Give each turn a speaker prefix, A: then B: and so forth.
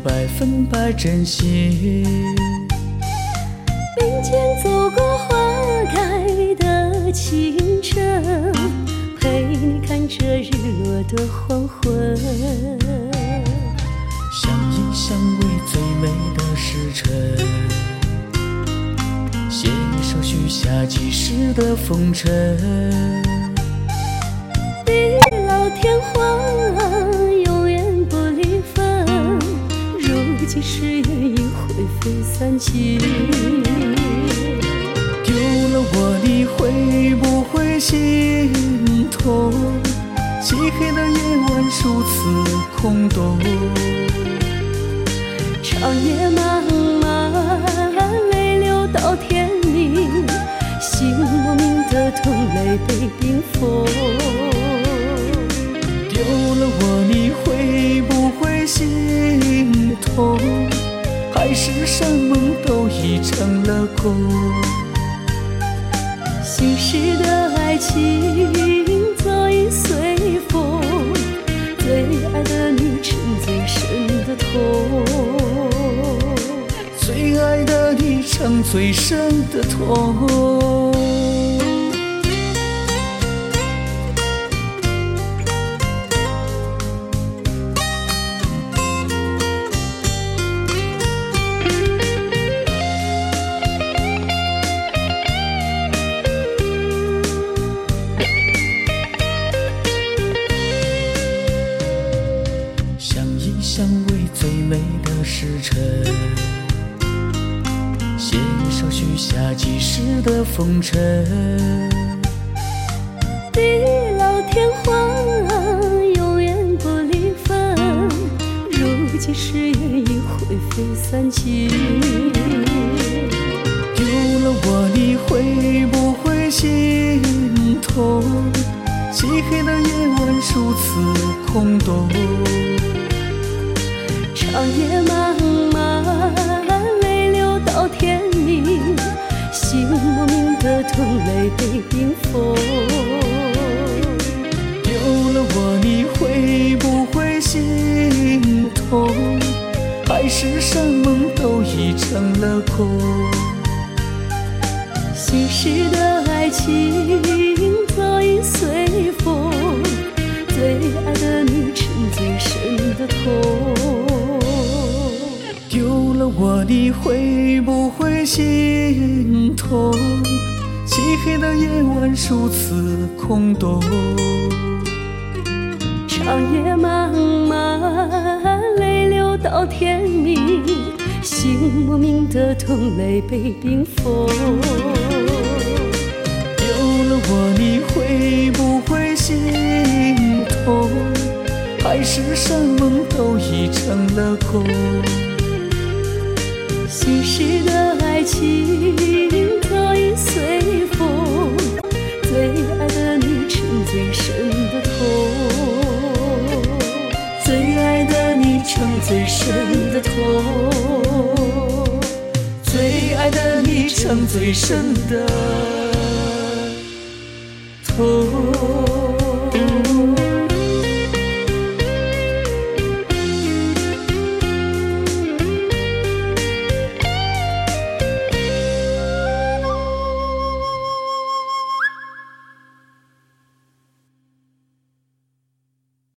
A: 100%珍惜。
B: 并肩走过花开的清晨，陪你看着日落的黄昏。
A: 相依相偎最美的时辰，携手许下几世的风尘。
B: 地老天荒，永远不离分。如今誓言已灰飞散尽。
A: 丢了我，你会不会心痛？漆黑的夜晚如此空洞。
B: 长夜漫漫，泪流到天明，心莫名的痛，泪被冰封。
A: 丢了我，你会不会心痛？海誓山盟都已成了空。
B: 心事的爱情早已随风，最爱的你沉最深的痛，
A: 最爱的你尝最深的痛。相依相偎最美的时辰，携手许下几世的风尘。
B: 地老天荒，永远不离分。如今誓言已灰飞散尽。
A: 丢了我，你会不会心痛？漆黑的夜晚如此空洞。
B: 长夜漫漫，泪流到天明，心莫名的痛，泪被冰封。
A: 丢了我，你会不会心痛？海誓山盟都已成了空。
B: 心事的爱情早已随风，最爱的你沉最深的痛。
A: 丢了我，你会不会心痛？漆黑的夜晚如此空洞。
B: 长夜漫漫，泪流到天明，心莫名的痛，泪被冰封。
A: 丢了我，你会不会心痛？海誓山盟都已成了空。
B: 心事的爱情早已随风，最爱的你沉最深的痛，最爱的你沉最深的痛，最爱的你沉最深的